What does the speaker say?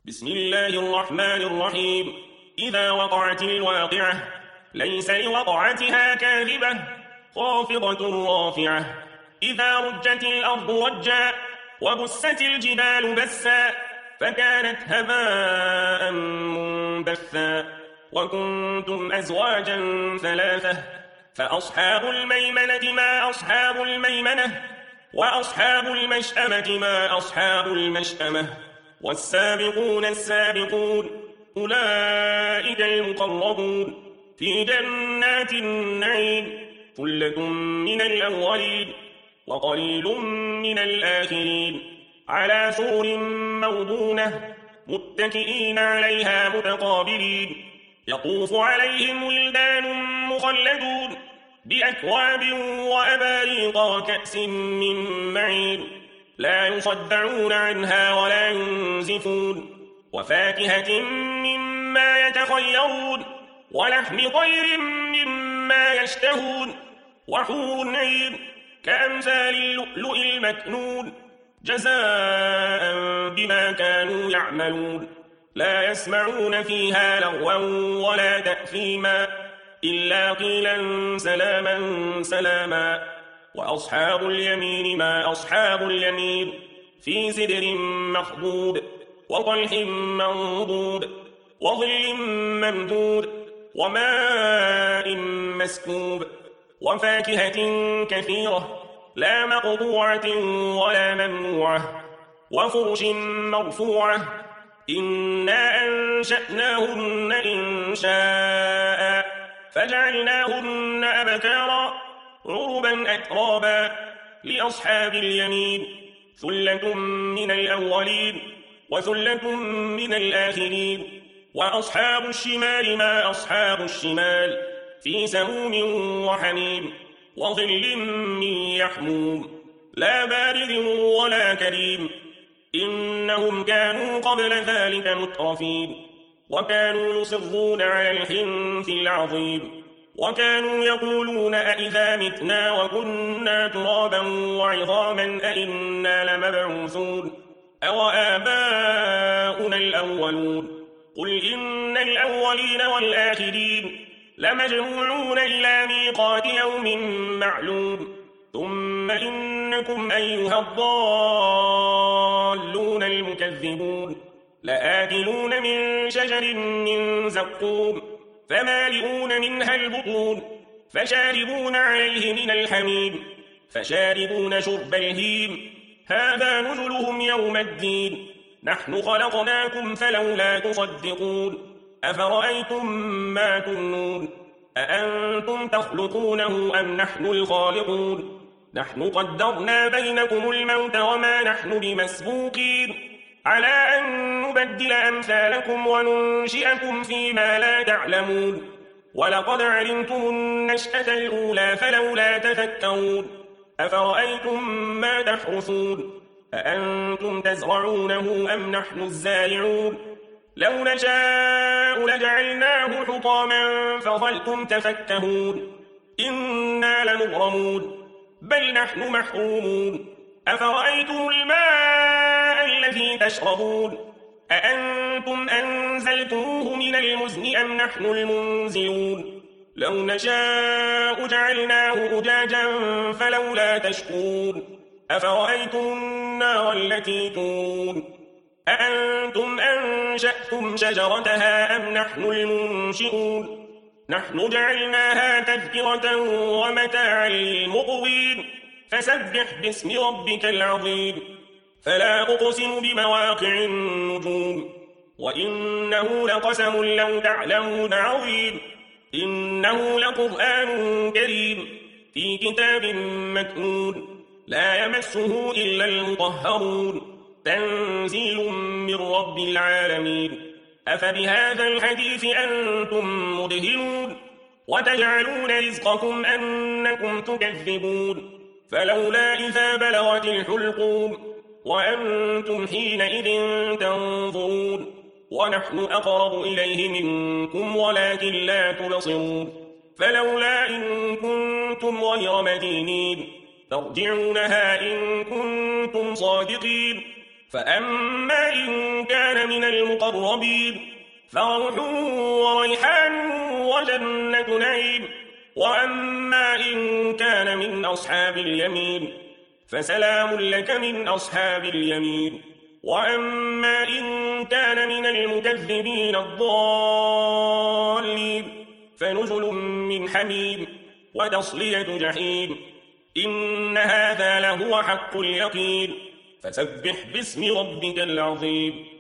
بسم الله الرحمن الرحيم. إذا وقعت الواقعة ليس لوقعتها كاذبة خافضة رافعة. إذا رجت الأرض رجا وبست الجبال بسا فكانت هباء منبثا وكنتم أزواجا ثلاثة فأصحاب الميمنة ما أصحاب الميمنة وأصحاب المشأمة ما أصحاب المشأمة والسابقون السابقون أولئك المقربون في جنات النعيم ثلة من الأولين وقليل من الآخرين على سور موضونة متكئين عليها متقابلين يطوف عليهم ولدان مخلدون بأكواب وأباريق وكأس من معين لا يصدعون عنها ولا ينزفون وفاكهة مما يتخيرون ولحم طير مما يشتهون وحور عين كأمثال اللؤلؤ المكنون جزاء بما كانوا يعملون لا يسمعون فيها لغوا ولا تأثيما إلا قيلا سلاما سلاما وأصحاب اليمين ما أصحاب اليمين في سدر مخضود وطلح منضود وظل ممدود وماء مسكوب وفاكهة كثيرة لا مقطوعة ولا ممنوعة وفرش مرفوعة إنا أنشأناهن إنشاء فجعلناهن أبكارا عربا أترابا لأصحاب اليمين ثلة من الأولين وثلة من الآخرين وأصحاب الشمال ما أصحاب الشمال في سموم وحميم وظل من يحموم لا بارد ولا كريم إنهم كانوا قبل ذلك مترفين وكانوا يصرون على الحنث العظيم وكانوا يقولون أئذا متنا وكنا ترابا وعظاما أئنا لمبعوثون أو آباؤنا الأولون قل إن الأولين والآخرين لمجموعون إلى ميقات يوم معلوم ثم إنكم أيها الضالون المكذبون لآكلون من شجر من زقوم فمالئون منها البطون فشاربون عليه من الحميم فشاربون شرب الهيم هذا نزلهم يوم الدين نحن خلقناكم فلولا تصدقون أفرأيتم ما تمنون أأنتم تخلقونه أم نحن الخالقون نحن قدرنا بينكم الموت وما نحن بمسبوقين على أن نبدل أمثالكم وننشئكم فيما لا تعلمون ولقد علمتم النشأة الأولى فلولا تذكرون أفرأيتم ما تحرثون أأنتم تزرعونه أم نحن الزارعون لو نشاء لجعلناه حطاما فظلتم تفكهون إنا لمغرمون بل نحن محرومون أفرأيتم الماء الذي تشربون أأنتم أنزلتموه من المزن أم نحن المنزلون لو نشاء جعلناه أجاجا فلولا تشكرون أفرأيتم النار التي تورون أأنتم أنشأتم شجرتها أم نحن المنشئون نحن جعلناها تذكرة ومتاعا للمقوين فسبح باسم ربك العظيم فلا أقسم بمواقع النجوم وإنه لقسم لو تعلمون عظيم إنه لقرآن كريم في كتاب مكنون لا يمسه إلا المطهرون تنزيل من رب العالمين أفبهذا الحديث أنتم مدهنون وتجعلون رزقكم أنكم تكذبون فلولا إذا بلغت الحلقوم وأنتم حينئذ تنظرون ونحن أقرب إليه منكم ولكن لا تبصرون فلولا إن كنتم غير مدينين ترجعونها إن كنتم صادقين فأما إن كان من المقربين فروح وريحان وجنة نعيم. وأما إن كان من أصحاب اليمين فسلام لك من أصحاب اليمين. وأما إن كان من المكذبين الضالين فنزل من حميم وتصلية جحيم. إن هذا لهو حق اليقين. فسبح باسم ربك العظيم.